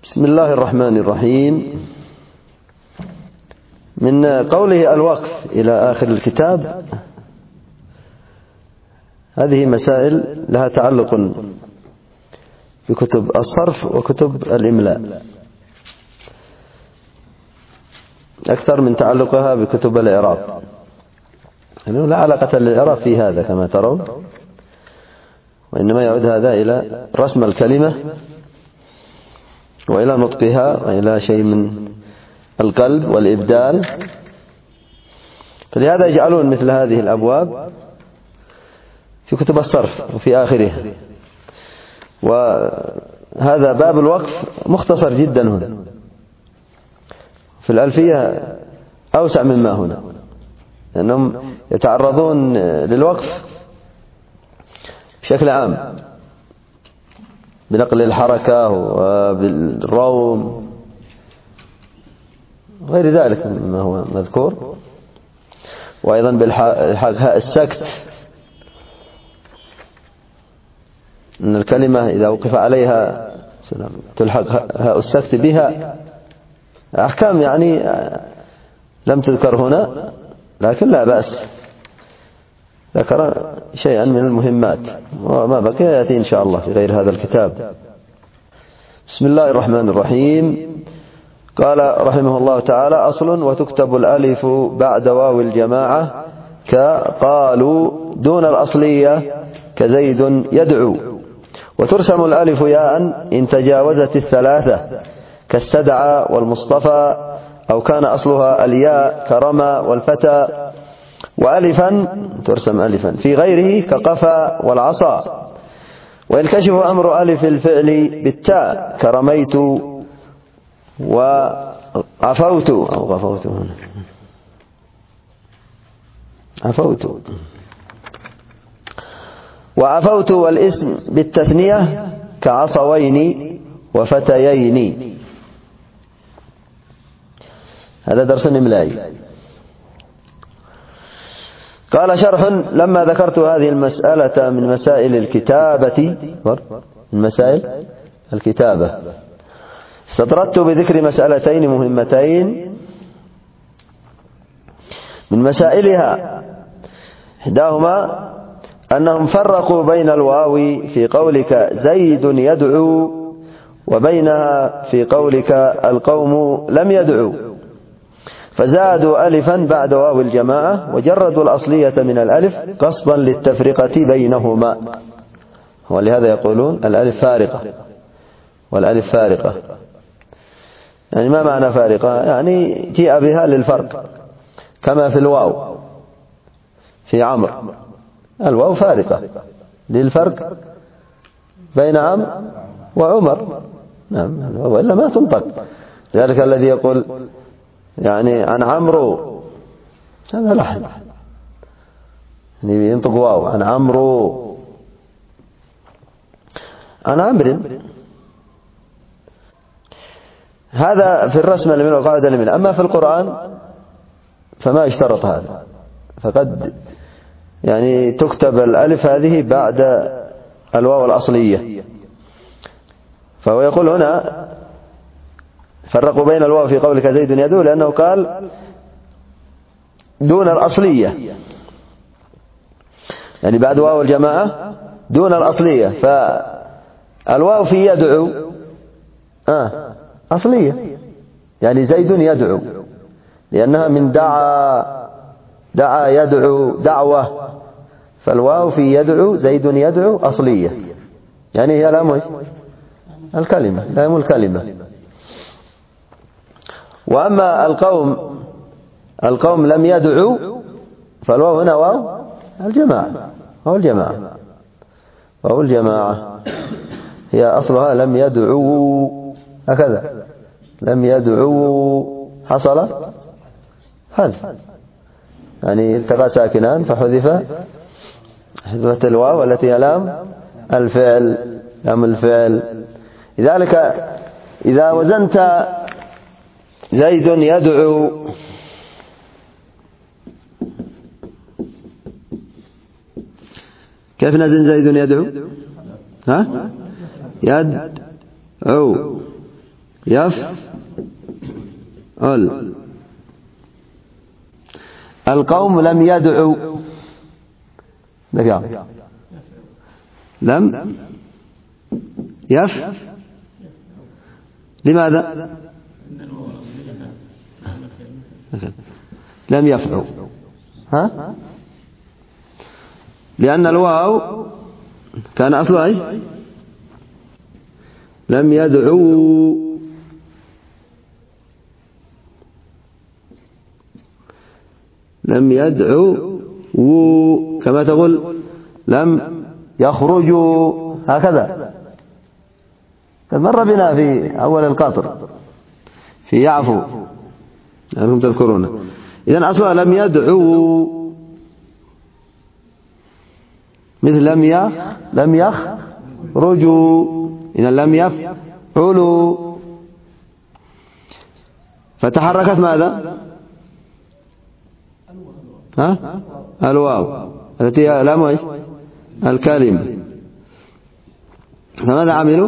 بسم الله الرحمن الرحيم. من قوله الوقف إلى آخر الكتاب هذه مسائل لها تعلق بكتب الصرف وكتب الإملاء أكثر من تعلقها بكتب الإعراب، لأنه لا علاقة للإعراب في هذا كما ترون، وإنما يعود هذا إلى رسم الكلمة وإلى نطقها وإلى شيء من القلب والإبدال. فلهذا يجعلون مثل هذه الأبواب في كتب الصرف وفي آخرها. وهذا باب الوقف مختصر جدا هنا، في الألفية أوسع مما هنا، لأنهم يتعرضون للوقف بشكل عام بنقل الحركة وبالروم وغير ذلك مما هو مذكور، وأيضا بالحاء السكت، أن الكلمة إذا وقف عليها تلحق هاء السكت بها. أحكام يعني لم تذكر هنا، لكن لا بأس، ذكر شيئا من المهمات، وما بقي يأتي إن شاء الله في غير هذا الكتاب. بسم الله الرحمن الرحيم. قال رحمه الله تعالى: أصل: وتكتب الألف بعد واو الجماعة كقالوا دون الأصلية كزيد يدعو، وترسم الألف ياء إن تجاوزت الثلاثة كاستدعى والمصطفى، أو كان أصلها الياء كرمى والفتى، وألفا ترسم ألفا في غيره كقفا والعصا، وينكشف أمر ألف الفعل بالتاء كرميت وعفوت أو غفوت هنا عفوت وعفوت، والاسم بالتثنية كعصوين وفتيين. هذا درس إملائي. قال: شرح: لما ذكرت هذه المسألة من مسائل الكتابة، من مسائل الكتابة، استطردت بذكر مسألتين مهمتين من مسائلها. إحداهما أنهم فرقوا بين الواو في قولك زيد يدعو وبينها في قولك القوم لم يدعوا، فزادوا ألفا بعد واو الجماعة وجردوا الأصلية من الألف قصدا للتفرقة بينهما. ولهذا يقولون الألف فارقة والألف فارقة. يعني ما معنى فارقة؟ يعني جاء بها للفرق، كما في الواو في عمرو، الواو فارقة للفرق بين عمرو وعمر، نعم، وإلا ما تنطق. لذلك الذي يقول يعني عن عمرو هذا لحن، يعني ينطق واو، عن عمرو، عن عمرو. هذا في الرسم من القاعدة من. أما في القرآن فما اشترط هذا، فقد يعني تكتب الألف هذه بعد الواو الأصلية. فهو يقول هنا فرقوا بين الواو في قولك زيد يدعو، لأنه قال دون الأصلية، يعني بعد واو الجماعة دون الأصلية، فالواو في يدعو أصلية، يعني زيد يدعو، لأنها من دعا يدعو دعوة، فالواو في يدعو زيد يدعو أصلية، يعني هي لام الكلمة، لام الكلمة. وأما القوم لم يدعوا، فالواو هنا واو الجماعة، واو الجماعة هي أصلها لم يدعوا، هكذا لم يدعوا حصل حذف، يعني التقى ساكنان فحذفت الواو التي هي لام الفعل، لام الفعل. لذلك إذا وزنت زيد يدعو كيف نزن زيد يدعو؟ يدعو يفعل. القوم لم يدعوا، لم لماذا؟ لم يفعوا، لأن الواو كان أصله إيش؟ لم يدعوا، لم يدعوا كما تقول لم يخرجوا، هكذا قد مر بنا في أول القطر في يعفو أنكم تذكرون. إذن أصلا لم يدعوا مثل لم يخرجوا، إذن لم يفعلوا، فتحركت ماذا؟ الواو التي هي لام الكلمة. فماذا عملوا؟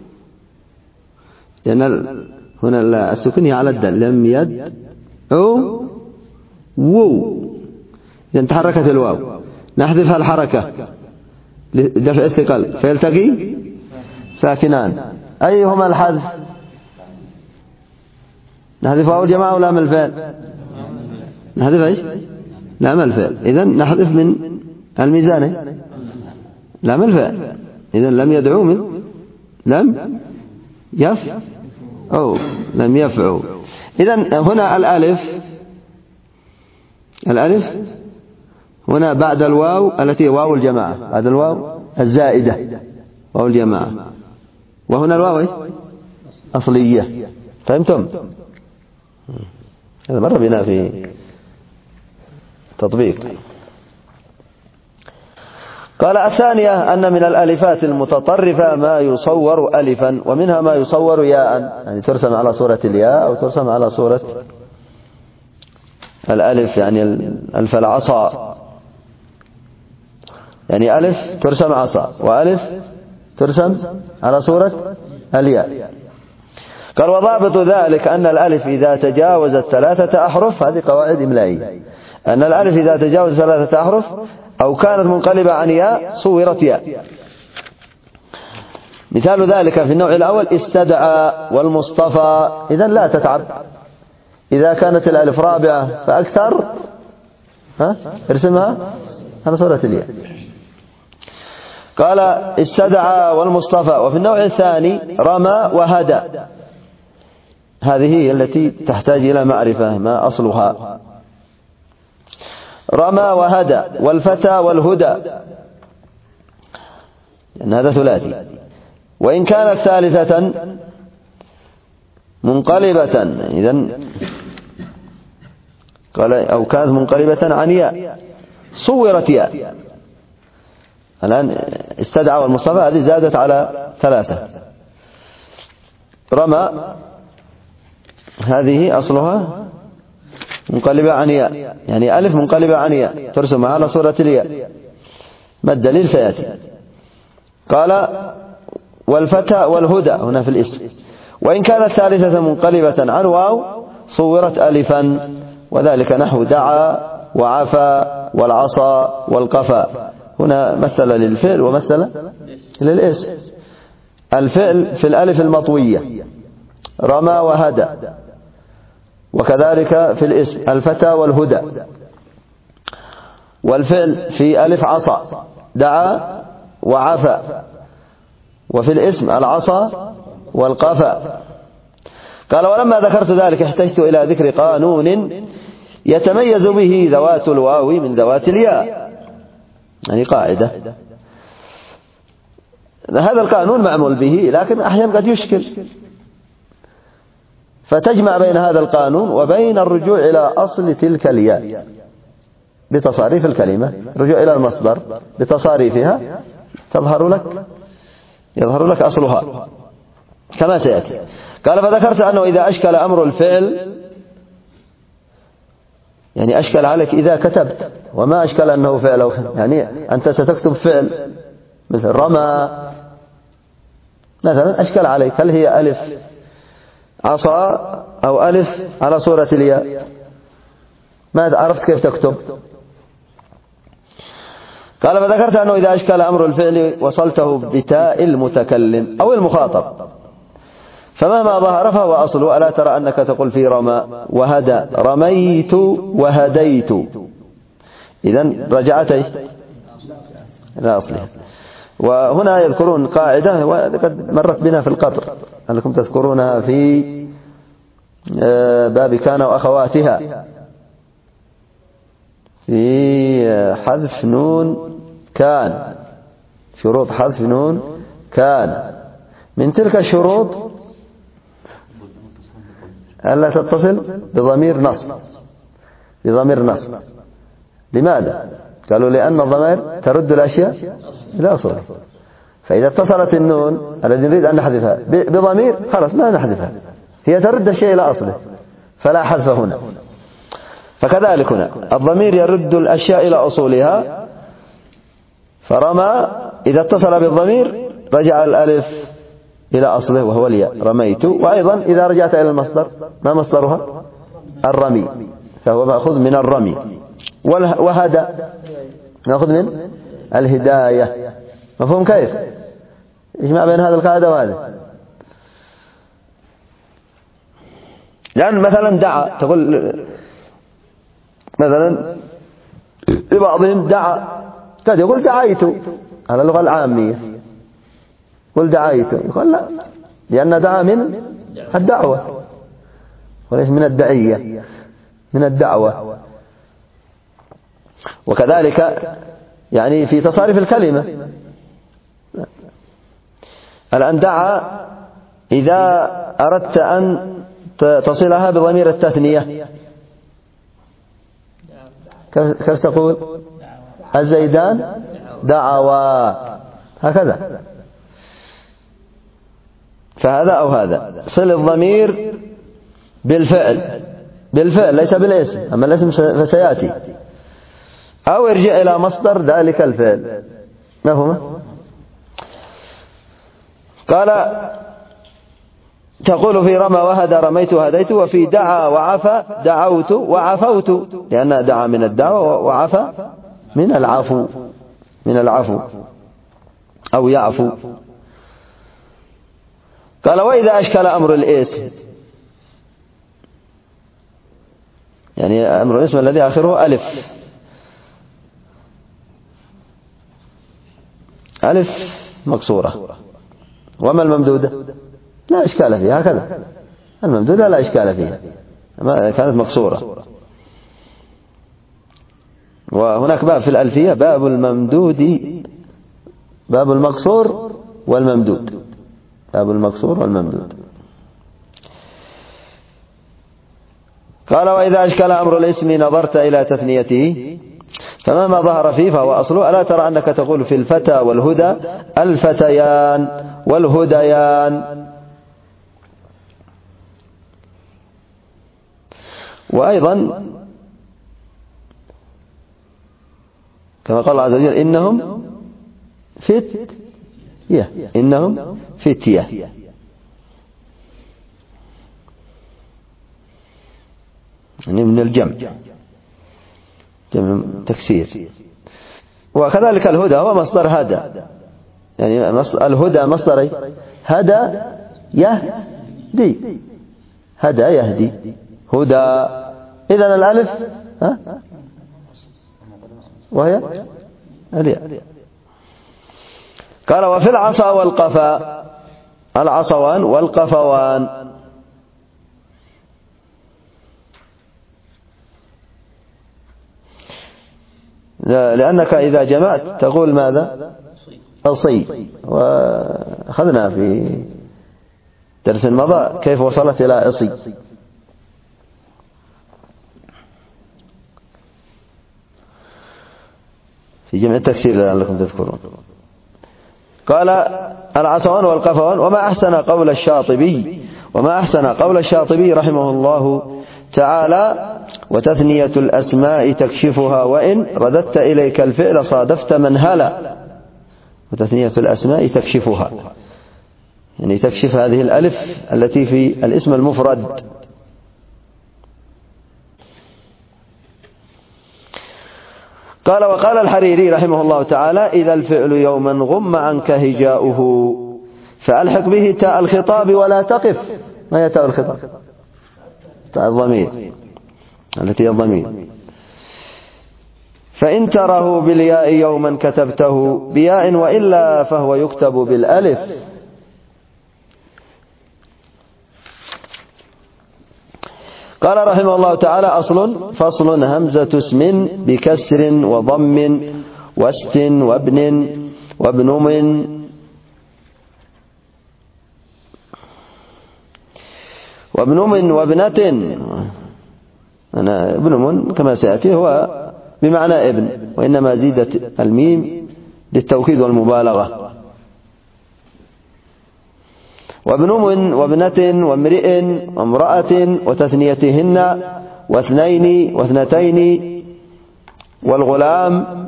لأن هنا السكون هي على الدال، لم يدعوا إذن تحركت الواو، نحذفها الحركة لدفع الثقل فيلتقي ساكنان، أيهما الحذف؟ نحذف واو الجماعة ولا من الفعل؟ نحذف ايش؟ لام الفعل. إذن نحذف من الميزان لام الفعل. إذن لم يدعوا من لم يفعوا، لم يفعوا. إذن هنا الألف هنا بعد الواو التي هي واو الجماعة، بعد الواو الزائدة واو الجماعة، وهنا الواو أصلية. فهمتم؟ هذا مر بنا في تطبيق. قال الثانية أن من الألفات المتطرفة ما يصور ألفا، ومنها ما يصور ياء، يعني ترسم على صورة الياء أو ترسم على صورة الألف، يعني ألف العصا، يعني ألف ترسم عصا وألف ترسم على صورة الياء. قال وضابط ذلك أن الألف إذا تجاوزت 3 أحرف، هذه قواعد إملائية، أن الألف إذا تجاوزت 3 أحرف أو كانت منقلبة عن ياء صورت ياء. مثال ذلك في النوع الأول استدعى والمصطفى، إذن لا تتعب، إذا كانت الألف رابعة فأكثر ارسمها على صورة الياء. قال استدعى والمصطفى. وفي النوع الثاني رمى وهدى، هذه هي التي تحتاج إلى معرفة ما أصلها. رمى وهدى والفتى والهدى، لأن هذا ثلاثي. وإن كانت ثالثة منقلبة، إذن قال أو كانت منقلبة عن ياء صورت ياء. الآن استدعى والمصطفى هذه زادت على 3. رمى هذه أصلها منقلبة عن ياء، يعني ألف منقلبة عن ياء ترسمها على صورة الياء، ما الدليل سيأتي. قال والفتى والهدى هنا في الاسم. وإن كانت ثالثة منقلبة عن واو صورت ألفا، وذلك نحو دعا وعفا والعصا والقفا. هنا مثل للفعل ومثل للاسم. الفعل في الألف المطوية رمى وهدى، وكذلك في الاسم الفتى والهدى. والفعل في ألف عصا دعا وعفا، وفي الاسم العصا والقفا. قال ولما ذكرت ذلك احتجت إلى ذكر قانون يتميز به ذوات الواو من ذوات الياء، يعني قاعدة. هذا القانون معمول به، لكن أحيانا قد يشكل، فتجمع بين هذا القانون وبين الرجوع إلى أصل تلك الياء بتصاريف الكلمة، رجوع إلى المصدر بتصاريفها يظهر لك أصلها كما سيأتي. قال فذكرت أنه إذا أشكل أمر الفعل، يعني أشكل عليك إذا كتبت، وما أشكل أنه فعل، يعني أنت ستكتب فعل مثل رمى مثلا، أشكل عليك هل هي ألف عصا أو ألف على صورة الياء، ما عرفت كيف تكتب. قال فذكرت أنه إذا أشكل أمر الفعل وصلته بتاء المتكلم أو المخاطب فمهما ظهر فهو أصله. ألا ترى أنك تقول في رمى وهدى رميت وهديت، إذن رجعت إلى أصلها. وهنا يذكرون قاعدة وقد مرت بنا في القطر أنكم تذكرونها في باب كان وأخواتها في حذف نون كان، شروط حذف نون كان. من تلك الشروط ألا تتصل بضمير نصب، بضمير نصب. لماذا؟ قالوا لأن الضمائر ترد الأشياء إلى أصلها، فإذا اتصلت النون الذي نريد أن نحذفها بضمير خلاص ما نحذفها، هي ترد الشيء إلى أصله فلا حذف هنا. فكذلك هنا الضمير يرد الأشياء إلى أصولها، فرمى إذا اتصل بالضمير رجع الألف إلى أصله وهو الياء رميت. وأيضا إذا رجعت إلى المصدر ما مصدرها؟ الرمي، فهو مأخذ من الرمي. وهدى نأخذ من الهداية. مفهوم كيف؟ اجمع بين هذا القاعدة وهذا. لأن مثلا دعا، تقول مثلا لبعضهم دعا، قد يقول دعيت على اللغة العامية، قل دعيت، يقول لا، لأن دعا من الدعوة وليس من الدعية، من الدعوة. وكذلك يعني في تصاريف الكلمة الآن دعا إذا أردت أن تصلها بضمير التثنية كيف تقول؟ الزيدان دعوا، هكذا. فهذا أو هذا صل الضمير بالفعل، بالفعل ليس بالاسم، أما الاسم فسيأتي، أو ارجع إلى مصدر ذلك الفعل. مفهوم؟ قال تقول في رمى وهدى رميت وهديت، وفي دعا وعفى دعوت وعفوت، لأن دعا من الدعوة وعفى من العفو، من العفو أو يعفو. قال وإذا أشكل أمر الاسم، يعني أمر الاسم الذي آخره ألف، ألف مكسورة، وما الممدودة؟ لا إشكال فيها، هكذا الممدودة لا إشكال فيها، كانت مكسورة. وهناك باب في الألفية باب الممدود، باب المكسور والممدود، باب المكسور والممدود. قال وإذا أشكل أمر الاسم نظرت إلى تثنيته فمهما ظهر فيه فهو أصله. ألا ترى أنك تقول في الفتى والهدى الفتيان والهديان. وأيضا كما قال الله عز وجل إنهم فتية، إنهم فتية، يعني من الجمع، جمع تكسير. وكذلك الهدى هو مصدر هدى، يعني الهدى مصدر هدى يهدي، هدى يهدي هدى. إذن الألف وهي الياء. قال وفي العصا والقفا، العصوان والقفوان، لأنك إذا جمعت تقول ماذا؟ أصي. وأخذنا في درس مضى كيف وصلت إلى أصي. في جمع التكسير لعلكم تذكرون. قال العصوان والقفوان. وما أحسن قول الشاطبي، وما أحسن قول الشاطبي رحمه الله تعالى وتثنية الأسماء تكشفها وإن رددت إليك الفعل صادفت من هلا. وتثنية الأسماء تكشفها، يعني تكشف هذه الألف التي في الاسم المفرد. قال وقال الحريري رحمه الله تعالى إذا الفعل يوما غم عنك هجاؤه فألحق به تاء الخطاب ولا تقف. ما هي تاء الخطاب؟ تاء الضمير التي هي الضمير. فإن تره بالياء يوما كتبته بياء وإلا فهو يكتب بالألف. قال رحمه الله تعالى أصل فصل همزة اسم بكسر وضم واست وابن وابنم وابنة. أنا ابنم كما سيأتي هو بمعنى ابن، وإنما زيدت الميم للتوكيد والمبالغة. وابنم وابنة وامرئ وامرأة وتثنيتهن واثنين واثنتين والغلام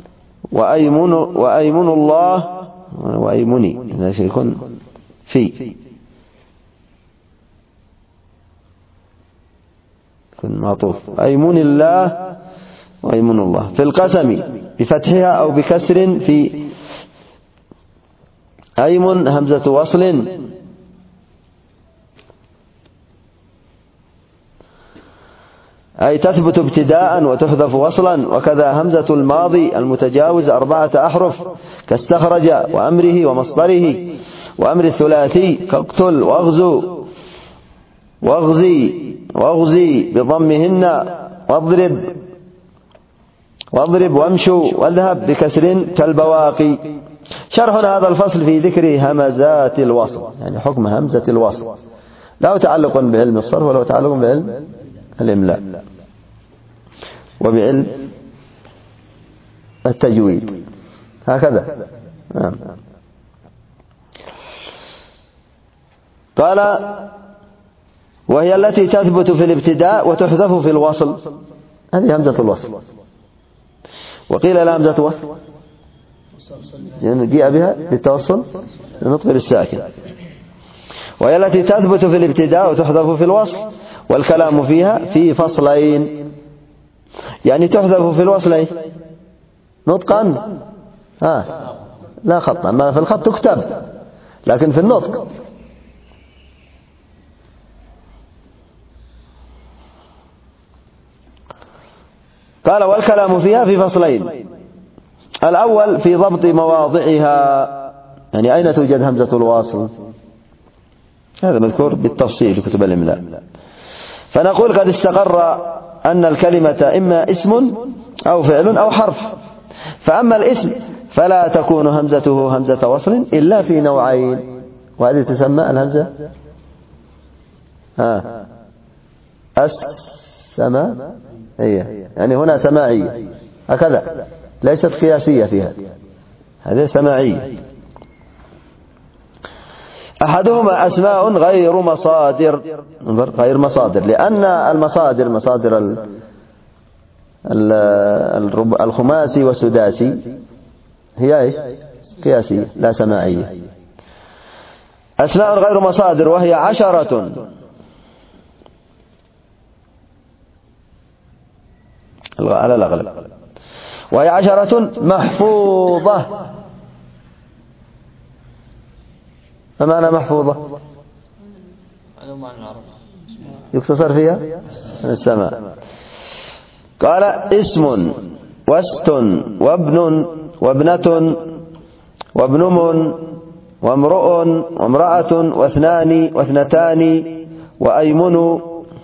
وأيمن الله وأيمني هذا شيء يكون في يكون معطوف أيمن الله وأيمن الله في القسم بفتحها أو بكسر في أيمن همزة وصل أي تثبت ابتداء وتحذف وصلا. وكذا همزة الماضي المتجاوز 4 أحرف كاستخرج وأمره ومصدره. وأمر الثلاثي كاقتل واغزو واغزي بضمهن واضرب وامشوا واذهب بكسر كالبواقي. شرح هذا الفصل في ذكر همزات الوصل، يعني حكم همزة الوصل له تعلق بعلم الصرف وله تعلق بعلم الإملاء وبعلم التجويد هكذا. قال وهي التي تثبت في الابتداء وتحذف في الوصل، هذه همزة الوصل. وقيل لا همزة وصل يعني جاء بها للتوصل لنطق بالساكن. وهي التي تثبت في الابتداء وتحذف في الوصل، والكلام فيها في فصلين، يعني تحذف في الوصلين نطقا لا خطا، ما في الخط تكتب لكن في النطق. قال والكلام فيها في فصلين. الأول في ضبط مواضعها، يعني أين توجد همزة الوصل، هذا مذكور بالتفصيل في كتب الإملاء. فنقول قد استقر أن الكلمة إما اسم أو فعل أو حرف. فأما الاسم فلا تكون همزته همزة وصل إلا في نوعين، وهذه تسمى الهمزة السماعية، يعني هنا سماعية هكذا، ليست قياسية فيها، هذه سماعية. أحدهما أسماء غير مصادر، لأن المصادر مصادر الخماسي والسداسي هي قياسية لا سماعية. أسماء غير مصادر وهي 10 على الأغلب، وهي 10 محفوظة. ما معنى محفوظة؟ يقتصر فيها السماء. قال اسم واست وابن وابنة وابنم وامرؤ وامرأة واثنان واثنتان وأيمن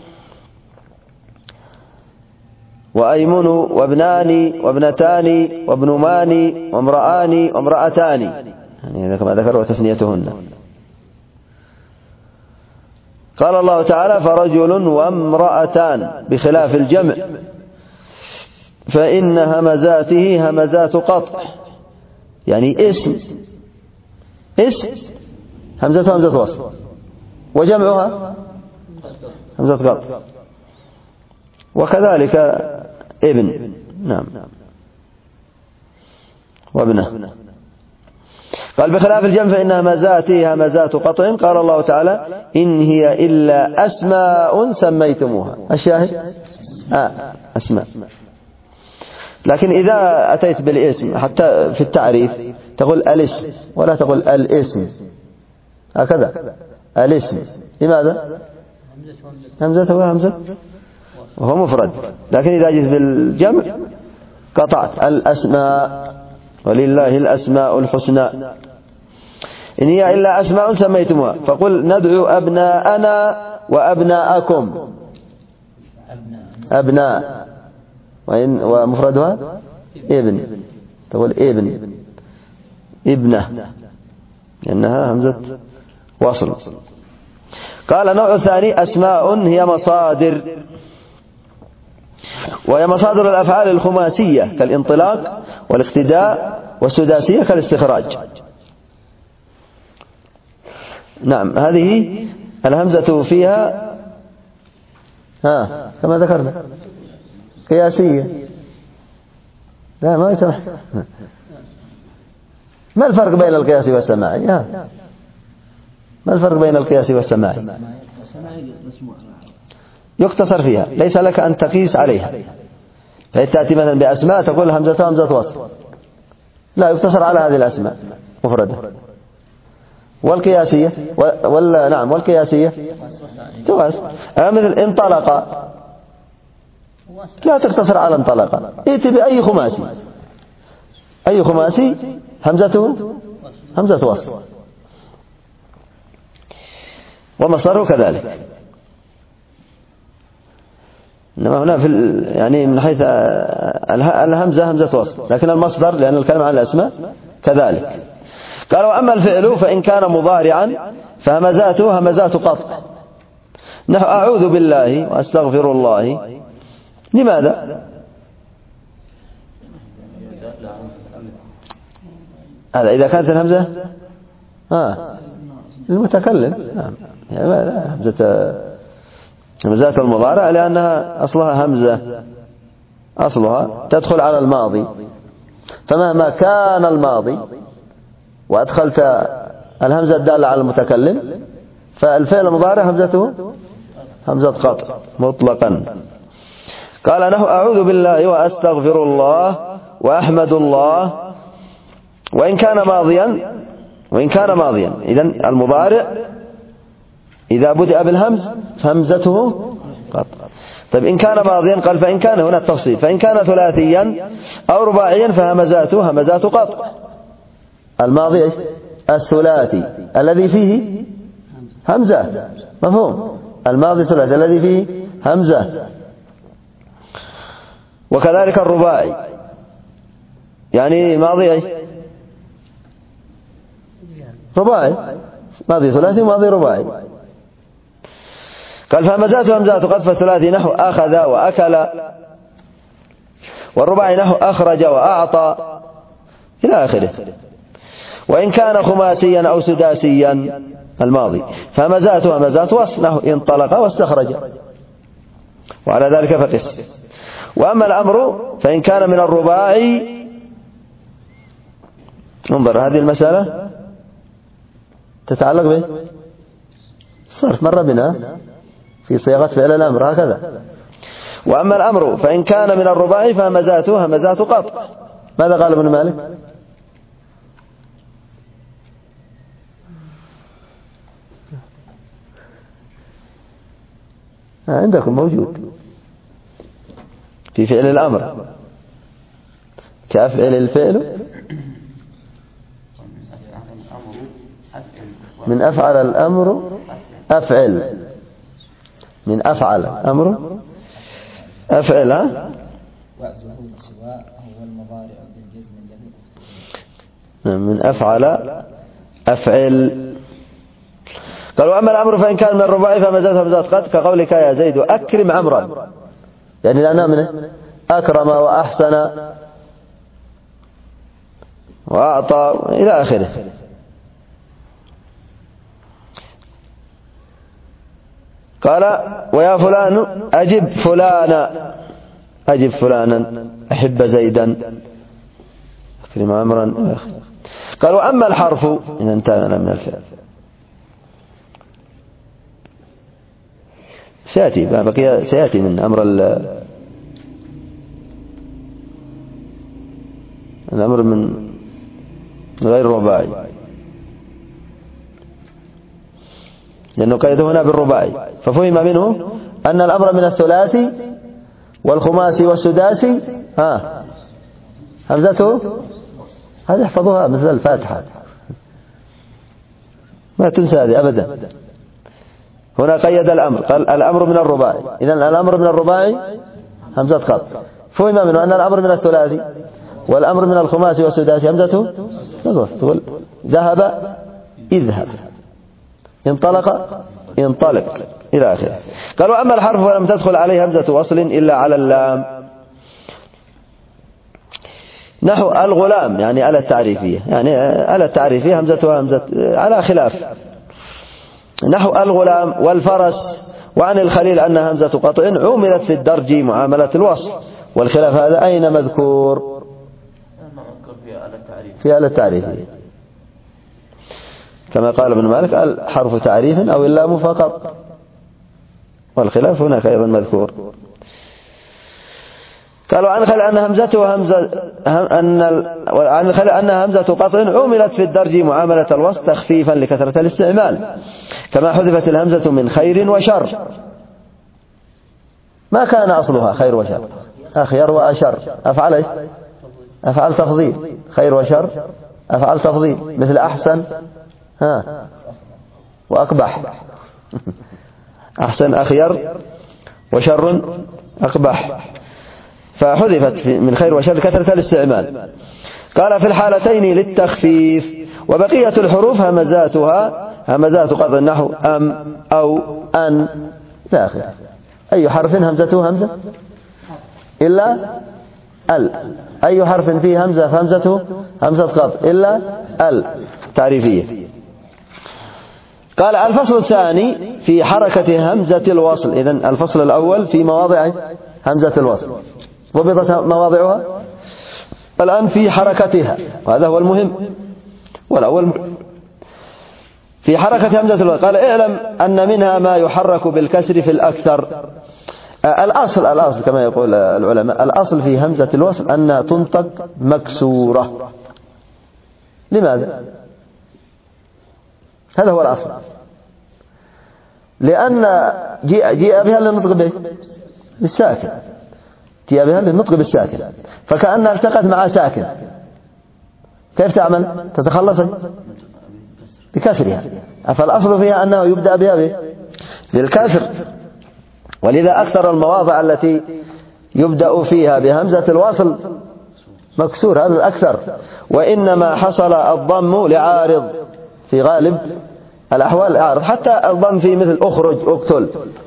وابنان وابنتان وابنمان وامرآن وامرأتان، يعني كما ذكر وتثنيتهن. قال الله تعالى فرجل وامرأتان بخلاف الجمع، فإن همزاته همزات قطع، يعني اسم همزة وصل، وجمعها همزة قطع. وكذلك ابن وابنه. قال بخلاف الجمع فإن همزاتي همزات قطع. قال الله تعالى إن هي إلا أسماء سميتموها. الشاهد أسماء. لكن إذا أتيت بالاسم حتى في التعريف تقول الاسم ولا تقول الاسم، هكذا الاسم. لماذا؟ همزة وهمزة وهو مفرد. لكن إذا جئت بالجمع قطعت الأسماء، ولله الأسماء الحسنى. إن هي إلا أسماء سميتموها. فقل ندعو أبناءنا وأبناءكم. أبناء ومفردها ابن، تقول ابن ابنة لأنها همزة وصل. قال النوع الثاني أسماء هي مصادر، وهي مصادر الأفعال الخماسية كالانطلاق والاقتداء، والسداسية كالاستخراج. نعم، هذه الهمزة فيها كما ذكرنا قياسية. لا ما يسمح. ما الفرق بين القياس والسماعي؟ ما الفرق بين القياس والسماعي؟ يقتصر فيها، ليس لك أن تقيس عليها. فإذا مثلا بأسماء تقول همزة همزة وصل، لا، يقتصر على هذه الأسماء مفردة. والقياسية نعم، والقياسية جواز. مثل انطلق لا تقتصر على انطلق، ائتي بأي خماسي، أي خماسي همزته همزة وصل، ومصدره كذلك. إنما هنا في يعني من حيث الهمزة همزة وصل، لكن المصدر لأن الكلام عن الأسماء كذلك. قال وأما الفعل فإن كان مضارعا فهمزاته همزات قطع، نحو أعوذ بالله وأستغفر الله. لماذا؟ هذا إذا كانت الهمزة المتكلم، همزات المضارع لأنها أصلها همزة، أصلها تدخل على الماضي. فمهما كان الماضي وأدخلت الهمزة الدالة على المتكلم فالفعل المضارع همزته همزة قطع مطلقا. قال نحو أعوذ بالله وأستغفر الله وأحمد الله. وإن كان ماضيا إذن المضارع إذا بدأ بالهمز فهمزته قطع. طيب إن كان ماضيا قال فإن كان هنا التفصيل، فإن كان ثلاثيا أو رباعيا فهمزاته همزات قطع. الماضي الثلاثي الذي فيه همزة، مفهوم؟ الماضي الثلاثي الذي فيه همزة. وكذلك الرباعي، يعني ماضي رباعي، ماضي ثلاثي وماضي رباعي. قال فهمزاته همزات قطع. فالثلاثي نحو أخذ وأكل، والرباعي نحو أخرج وأعطى إلى آخره. وإن كان خماسيا أو سداسيا الماضي فهمزاته همزات وصل، نحو انطلق واستخرج، وعلى ذلك فقس. وأما الأمر فإن كان من الرباعي، انظر هذه المسألة تتعلق به صرف، مر بنا في صياغة فعل الأمر هكذا. وأما الأمر فإن كان من الرباعي فهمزاته همزات قطع. ماذا قال ابن مالك؟ عندكم موجود في فعل الأمر كأفعل الفعل، من أفعل الأمر أفعل، من أفعل أمر أفعل. من أفعل أفعل. قال وأما الأمر فإن كان من الرباعي فهمزات همزات قد، كقولك يا زيد أكرم عمرا، يعني لأنها من أكرم وأحسن وأعطى إلى آخره. قال ويا فلان أجب فلانا، أجب فلانا، أحب زيدا، أكرم عمرا. قال وأما الحرف إذا انتهى من الفعل سيأتي من أمر الأمر من غير الرباعي، لأنه قيد هنا بالرباعي، ففهم منه أن الأمر من الثلاثي والخماسي والسداسي همزته هذه احفظوها مثل الفاتحة، ما تنسى هذه أبدا. هنا قيد الأمر، قال الأمر من الرباعي، إذن الأمر من الرباعي همزة قط. فهم منه أن الأمر من الثلاثي والأمر من الخماسي والسداسي همزته تقول ذهب اذهب، انطلق انطلق إلى آخره. قال وأما الحرف فلم تدخل عليه همزة وصل إلا على اللام، نحو الغلام يعني على التعريفية، يعني على التعريفية همزتها همزة على خلاف، نحو الغلام والفرس. وعن الخليل أن همزة قطع عملت في الدرج معاملة الوصل، والخلاف هذا أين مذكور؟ في على التعريفية كما قال ابن مالك الحرف تعريف أو اللام فقط، والخلاف هناك أيضا مذكور. قالوا عن الخليل أن همزته أن همزة قطع عملت في الدرج معاملة الوصل تخفيفا لكثرة الاستعمال، كما حذفت الهمزة من خير وشر، ما كان أصلها خير وشر، أخير وأشر، أفعل تفضيل، خير وشر أفعل تفضيل، مثل أحسن وأقبح، أحسن أخير وشر أقبح، فحذفت من خير وشر كثرة الاستعمال. قال في الحالتين للتخفيف، وبقية الحروف همزاتها همزات قطع النحو أم أو أن لا آخر. أي حرف همزته همزة إلا ال، أي حرف فيه همزة فهمزته همزة قطع إلا ال تعريفية. قال الفصل الثاني في حركة همزة الوصل، إذن الفصل الأول في مواضع همزة الوصل ضبطت مواضعها، الآن في حركتها، وهذا هو المهم والأول في حركة همزة الوصل. قال اعلم أن منها ما يحرك بالكسر في الأكثر. الأصل كما يقول العلماء، الأصل في همزة الوصل أنها تنطق مكسورة. لماذا؟ هذا هو الأصل، لأن جيء بها للنطق بالساكن، جيء بها للنطق بالساكن، فكأنها التقت مع ساكن، كيف تعمل؟ تتخلص بكسرها، فالأصل فيها أنه يبدأ بها بالكسر، ولذا أكثر المواضع التي يبدأ فيها بهمزة الوصل مكسور، هذا الأكثر، وإنما حصل الضم لعارض في غالب الأحوال عارض، حتى الضم في مثل أخرج اقتل،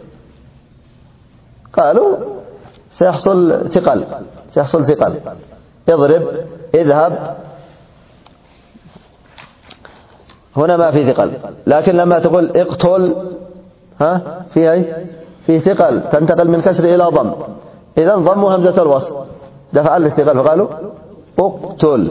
قالوا سيحصل ثقل، اضرب اذهب، هنا ما في ثقل، لكن لما تقول اقتل في ثقل، تنتقل من كسر إلى ضم، إذن ضموا همزة الوصل دفعا للثقل، فقالوا اقتل.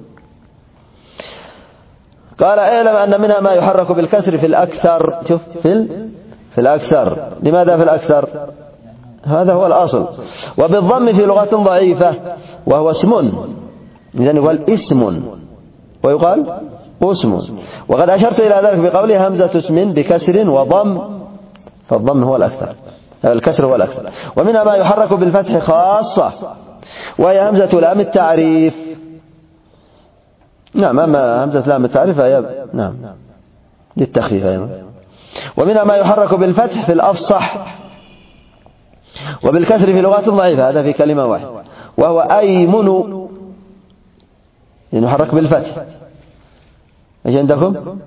قال اعلم أن منها ما يحرك بالكسر في الأكثر، شوف في الأكثر، لماذا في الأكثر؟ هذا هو الأصل. وبالضم في لغة ضعيفة وهو اسم، إذن يقال اسم ويقال اسم، وقد أشرت إلى ذلك بقوله همزة اسم بكسر وضم، فالضم هو الأكثر، الكسر هو الأكثر. ومنها ما يحرك بالفتح خاصة وهي همزة لام التعريف، نعم، أما همزة لام التعريف هي نعم للتخفيف أيضا. ومنها ما يحرك بالفتح في الأفصح وبالكسر في لغات ضعيفة، هذا في كلمة واحدة، وهو أيمن، يعني يحرك بالفتح. ايش عندكم؟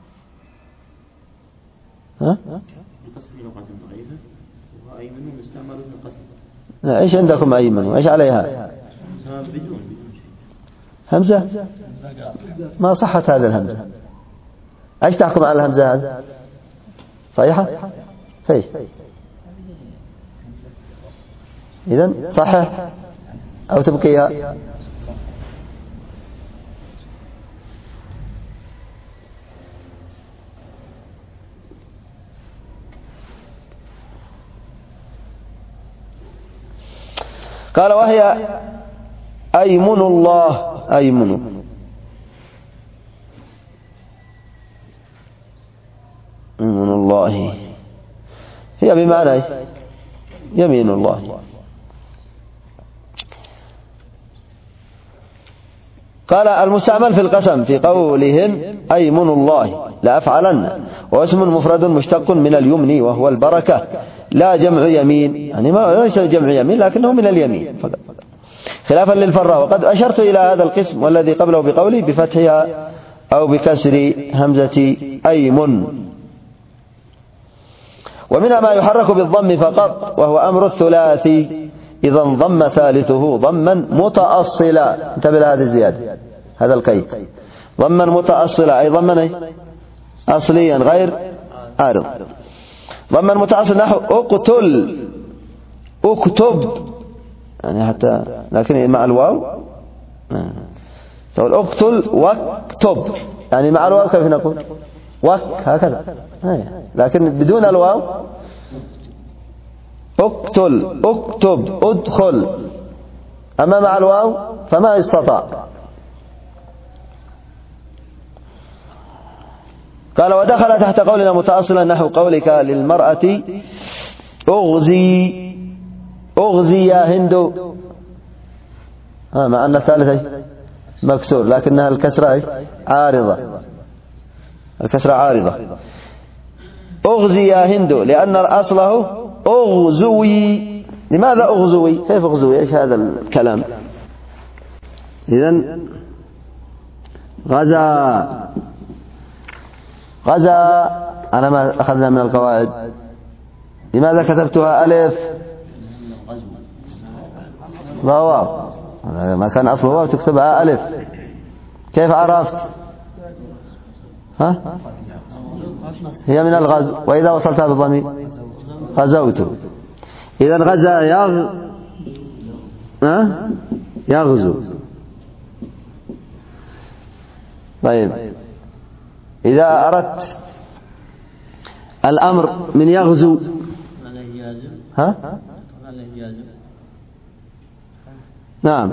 لا، ايش عندكم أيمن؟ ايش عليها؟ همزة؟ ما صحت هذا الهمزة، ايش تحكم على الهمزة هذا؟ صحيحة؟ فيش، إذن صحيح أو تبقيها؟ قال وهي أيمن الله، أيمن الله هي بمعنى يمين الله. قال المستعمل في القسم في قولهم أيمن الله لأفعلن، واسم مفرد مشتق من اليمن وهو البركة، لا جمع يمين، يعني ما ليس جمع يمين لكنه من اليمين فقط، خلافا للفراء. وقد أشرت إلى هذا القسم والذي قبله بقولي بفتحها أو بكسر همزة أيمن. ومنها ما يحرك بالضم فقط وهو أمر الثلاثي إذا انضم ثالثه ضما متأصلا. انتبه لهذه الزيادة، هذا القيد، ضما متأصلا أي ضما أصليا غير عارض. ضما متأصلا نحو اقتل، اكتب، يعني حتى لكن مع الواو تقول اقتل واكتب، يعني مع الواو كيف نقول هكذا، لكن بدون الواو اقتل اكتب ادخل، أما مع الواو فما يستطاع. قال ودخل تحت قولنا متأصلا نحو قولك للمرأة اغزي، اغزي يا هند، مع أن الثالثة مكسور لكنها الكسرة عارضة، الكسرة عارضة. اغزي يا هند لأن أصله اغزوي. لماذا اغزوي؟ كيف اغزوي؟ ايش هذا الكلام؟ إذن غزا، غزا على ما أخذنا من القواعد. لماذا كتبتها ألف لا واو؟ ما كان أصله واو تكتبها ألف، كيف عرفت؟ هي من الغزو، وإذا وصلتها بالضمير غزوت. إذن غزا يغزو. طيب إذا أردت الأمر من يغزو نعم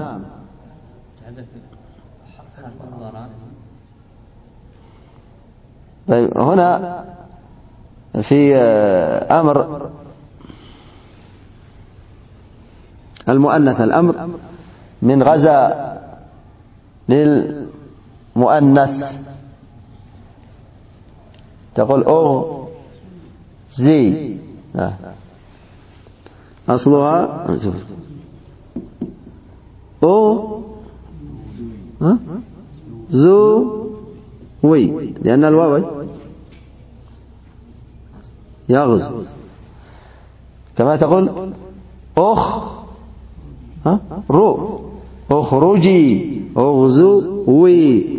طيب هنا في أمر المؤنث، الأمر من غزا للمؤنث تقول أغزي، أصلها زوي لأن الواو يغزو، كما تقول رو اخرجي اغزوي،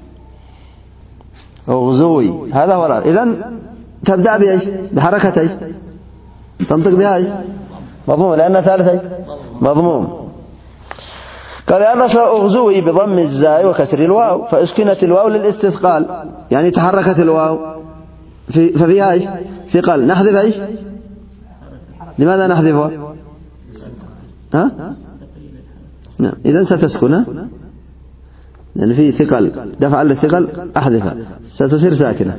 اغزوي، هذا هو. إذن تبدأ بإيش؟ بحركة إيش؟ تنطق بها إيش؟ مضموم، لأن ثالثة مضموم. قال لأن أصل أغزوي بضم الزاي وكسر الواو، فأسكنت الواو للاستثقال، يعني تحركت الواو ففيها إيش؟ ثقل، نحذف إيش؟ لماذا نحذفها؟ نعم إذن ستسكن، لأن فيه ثقل، دفع للثقل أحذفها ستصير ساكنة.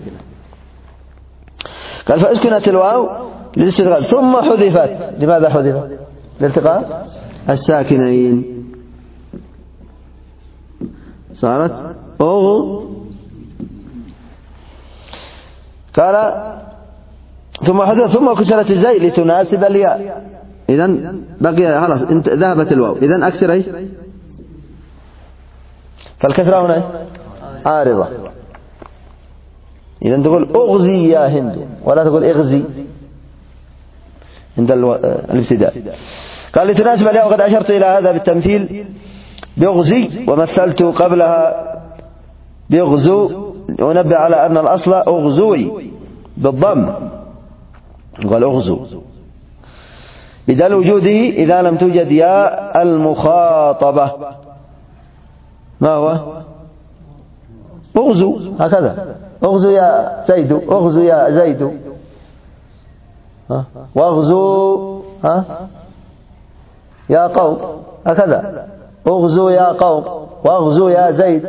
قال فأسكنت الواو للاستثقال ثم حذفت. لماذا حذفت؟ لالتقاء الساكنين، صارت قال ثم حذفت ثم كسرت الزاي لتناسب الياء. إذن بقي خلاص ذهبت الواو، إذن أكسر أي، فالكسرة هنا عارضة. إذن تقول أغزي يا هند ولا تقول اغزي عند الابتداء. قال لتناسب الياء، وقد أشرت إلى هذا بالتمثيل بأغزي ومثلت قبلها بأغزو، ونبه على أن الأصل أغزوي بالضم، قال أغزو بدل وجوده إذا لم توجد ياء المخاطبة. ما هو؟ أغزو، هكذا أغزو يا زيد، أغزو يا زيد، واغزو يا قوم، هكذا اغزوا يا قوم، واغزوا يا زيد،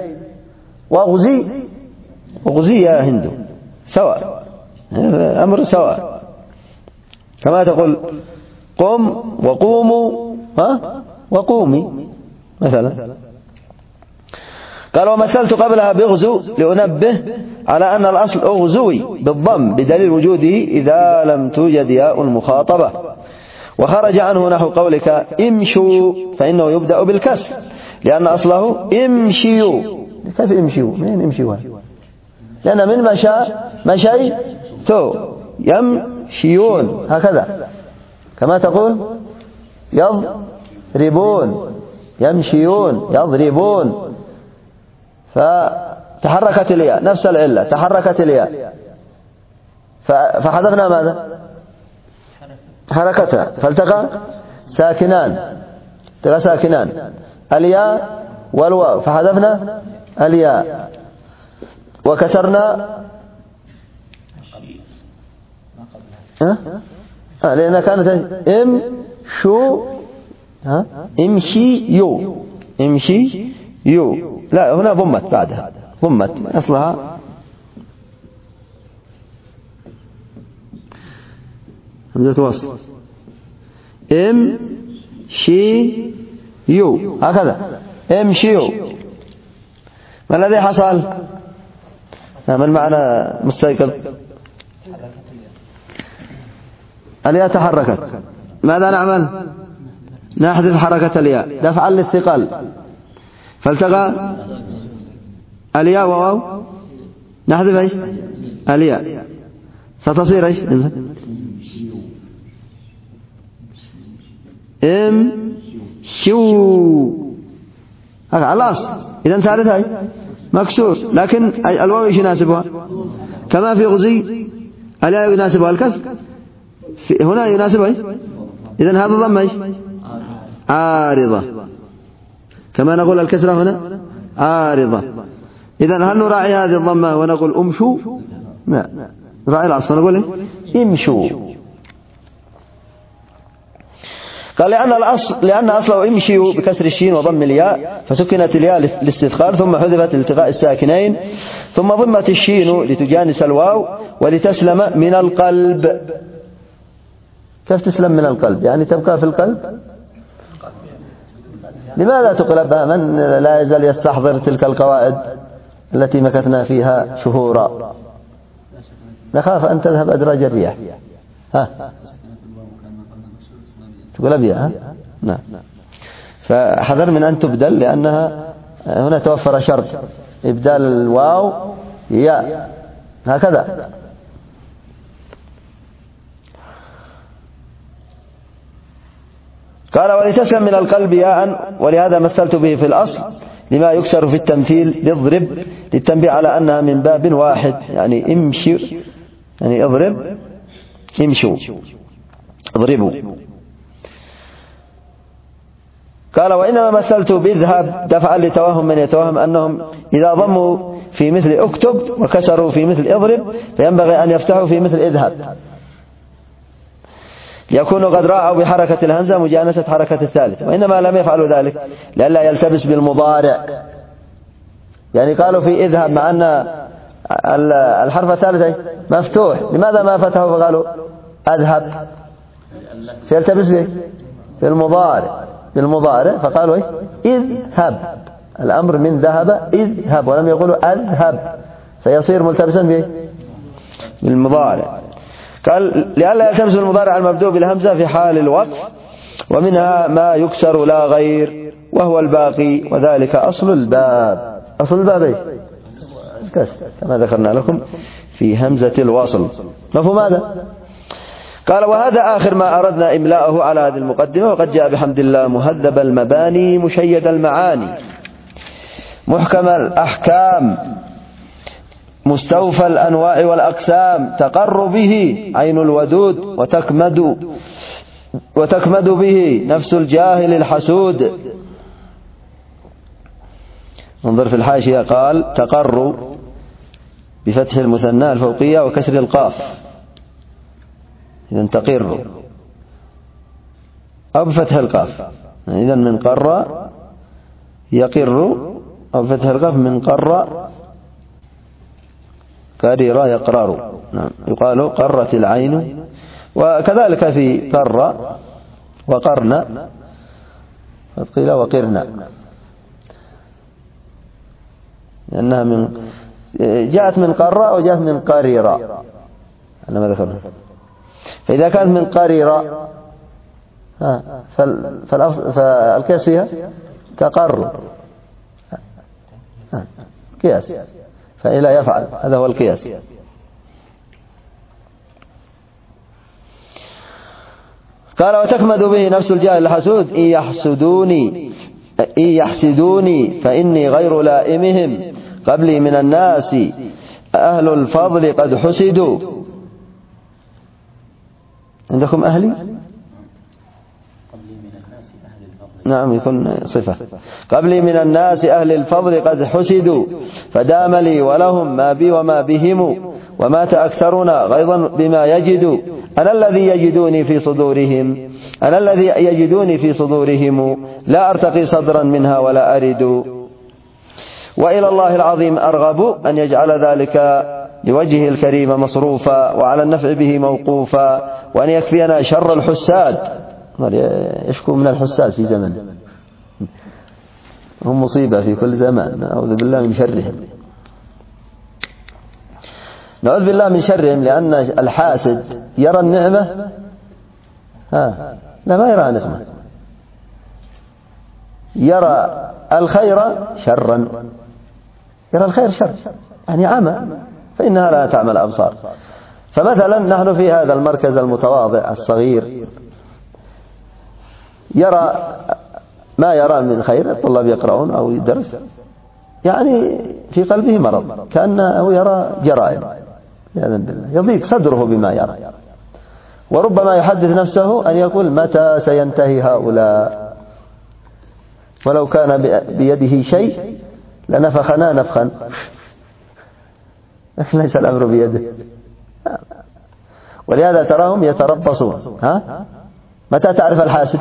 واغزي يا هند، سواء، أمر سواء. كما تقول قم وقوموا وقومي مثلا. قال ومثلت قبلها بغزو لأنبه على أن الأصل أغزوي بالضم بدليل وجوده إذا لم توجد ياء المخاطبة. وخرج عنه نحو قولك امشوا فإنه يبدأ بالكسر لأن أصله امشيوا. كيف امشيوا؟ من امشيوا؟ لأن من مشيتوا يمشيون، هكذا. كما تقول يضربون، يمشيون يضربون، فتحركت الياء، نفس العلة، تحركت الياء فحذفنا ماذا؟ حركتها، فالتقى ساكنان، الياء والواو، فحذفنا الياء وكسرنا لأنها كانت امشيوا، لا هنا ضمت بعدها، ضمت أصلها همزة وصل، امشيوا، هكذا امشيوا. ما الذي حصل؟ ما المعنى مستيقظ؟ الياء تحركت، ماذا نعمل؟ نحذف حركة الياء دفعا للثقل، فالتقى الياء وواو، نحذف ايش؟ الياء، ستصير ايش؟ امشوا، هذا على الأصل. إذا صارت هاي مكسور، لكن الواو ايش يناسبها؟ كما في غزي الياء يناسبها الكسر، هنا يناسبها ايش؟ إذا هذا ضم ايش؟ عارضة، كما نقول الكسرة هنا عارضة. إذا هل نراعي هذه الضمة ونقول امشوا؟ لا، نراعي الأصل نقول امشوا. قال لأن أصله امشيوا بكسر الشين وضم الياء، فسكنت الياء للاستثقال ثم حذفت لالتقاء الساكنين، ثم ضمت الشين لتجانس الواو ولتسلم من القلب. كيف تسلم من القلب؟ يعني تبقى في القلب. لماذا تقلبها؟ من لا يزال يستحضر تلك القواعد التي مكثنا فيها شهورا؟ نخاف أن تذهب أدراج الرياح. تقلب يا نعم، فحذر من أن تبدل، لأنها هنا توفر شرط إبدال الواو ياء، هكذا. قال ولتسلم من القلب ياء، ولهذا مثلت به في الأصل لما يكسر في التمثيل بالضرب للتنبيه على أنها من باب واحد، يعني امشي، يعني اضرب، امشوا، اضربوا. قال وإنما مثلت باذهب دفعا لتوهم من يتوهم أنهم إذا ضموا في مثل اكتب وكسروا في مثل اضرب فينبغي أن يفتحوا في مثل اذهب، ليكونوا قد راعوا بحركة الهمزة مجانسة حركة الثالث، وإنما لم يفعلوا ذلك لئلا يلتبس بالمضارع. يعني قالوا في اذهب مع أن الحرف الثالث مفتوح، لماذا ما فتحوا فقالوا أذهب؟ سيلتبس به بالمضارع فقالوا اذهب، الأمر من ذهب اذهب، ولم يقولوا أذهب، سيصير ملتبسا به بالمضارع. قال لئلا يلتبس المضارع المبدوء بالهمزة في حال الوقف، ومنها ما يكسر لا غير وهو الباقي، وذلك أصل الباب. أصل الباب الكسر كما ذكرنا لكم في همزة الوصل. مفهوم هذا؟ قال وهذا آخر ما أردنا إملاءه على هذه المقدمة، وقد جاء بحمد الله مهذب المباني مشيد المعاني محكم الأحكام مستوفى الأنواع والأقسام، تقر به عين الودود وتكمد به نفس الجاهل الحسود. انظر في الحاشية قال تقر بفتح المثنى الفوقية وكسر القاف، إذن تقر، أو بفتح القاف إذا من قر يقر، أو فتح القاف من قر قرر يقرر. نعم، يقال قرت العين. وكذلك في قر وقرن، قد قيل وقرن، لأنها جاءت من قر أو جاءت من قريرة أنا ما ذكرنا. فإذا كانت من قريرة فالقياس فيها تقر، قياس فإلى يفعل، هذا هو القياس. قال وتكمد به نفس الجاهل الحسود إن يحسدوني فإني غير لائمهم قبلي من الناس أهل الفضل قد حسدوا. عندكم أهلي؟ نعم، يكون صفة. قبلي من الناس أهل الفضل قد حسدوا فدام لي ولهم ما بي وما بهم ومات أكثرنا غيظا بما يجدوا. أنا الذي يجدوني في صدورهم لا أرتقي صدرا منها ولا أرد. وإلى الله العظيم أرغب أن يجعل ذلك لوجهه الكريم مصروفا وعلى النفع به موقوفا، وأن يكفينا شر الحساد. يشكو من الحساد في زمن، هم مصيبة في كل زمان، نعوذ بالله من شرهم. نعوذ بالله من شرهم، لأن الحاسد يرى النعمة لا، ما يرى نعمة، يرى الخير شرا، يرى الخير شر، يعني عمى، فإنها لا تعمى الأبصار. فمثلا نحن في هذا المركز المتواضع الصغير يرى ما يرى من خير، الطلاب يقرؤون أو يدرس، يعني في قلبه مرض كأنه يرى جرائم، يعلم بالله، يضيق صدره بما يرى. وربما يحدث نفسه أن يقول متى سينتهي هؤلاء، ولو كان بيده شيء لنفخنا نفخا، ليس الأمر بيده. ولهذا تراهم يتربصون. متى تعرف الحاسد؟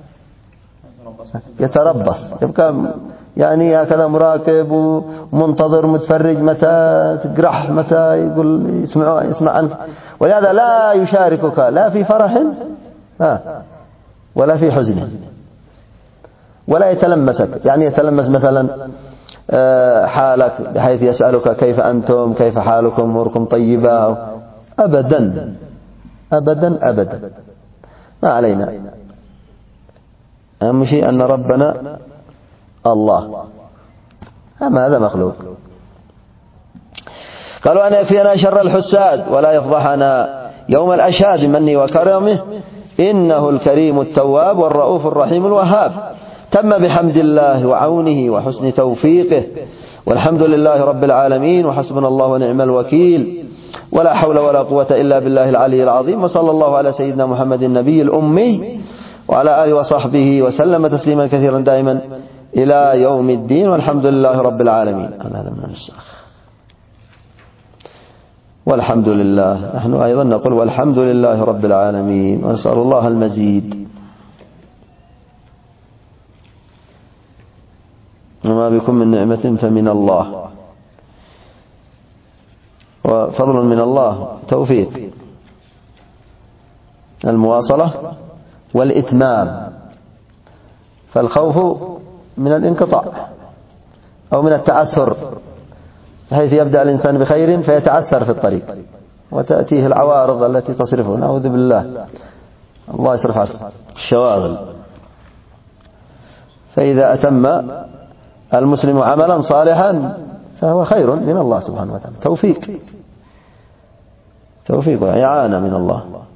يتربص، يبقى يعني هكذا مراقب ومنتظر متفرج متى تقرح، متى يقول يسمع عنك. ولهذا لا يشاركك لا في فرح ولا في حزن، ولا يتلمسك، يعني يتلمس مثلا حالك بحيث يسألك كيف أنتم، كيف حالكم، أموركم طيبة، أبدا أبدا أبدا، ما علينا. أهم شيء أن ربنا الله، أما هذا مخلوق. قالوا أن يكفينا شر الحساد ولا يفضحنا يوم الأشهاد مني وكرمه إنه الكريم التواب والرؤوف الرحيم الوهاب. تم بحمد الله وعونه وحسن توفيقه، والحمد لله رب العالمين، وحسبنا الله ونعم الوكيل، ولا حول ولا قوة إلا بالله العلي العظيم. وصلى الله على سيدنا محمد النبي الأمي وعلى آله وصحبه وسلم تسليما كثيرا دائما إلى يوم الدين، والحمد لله رب العالمين. هذا من الشيخ. والحمد لله، نحن أيضا نقول والحمد لله رب العالمين، ونسأل الله المزيد. وما بكم من نعمة فمن الله، وفضل من الله توفيق، المواصلة والإتمام. فالخوف من الانقطاع أو من التعثر، بحيث يبدأ الإنسان بخير فيتعثر في الطريق وتأتيه العوارض التي تصرفه، نعوذ بالله، الله يصرف عنه الشواغل. فإذا أتم المسلم عملا صالحا فهو خير من الله سبحانه وتعالى، توفيق وإعانة من الله.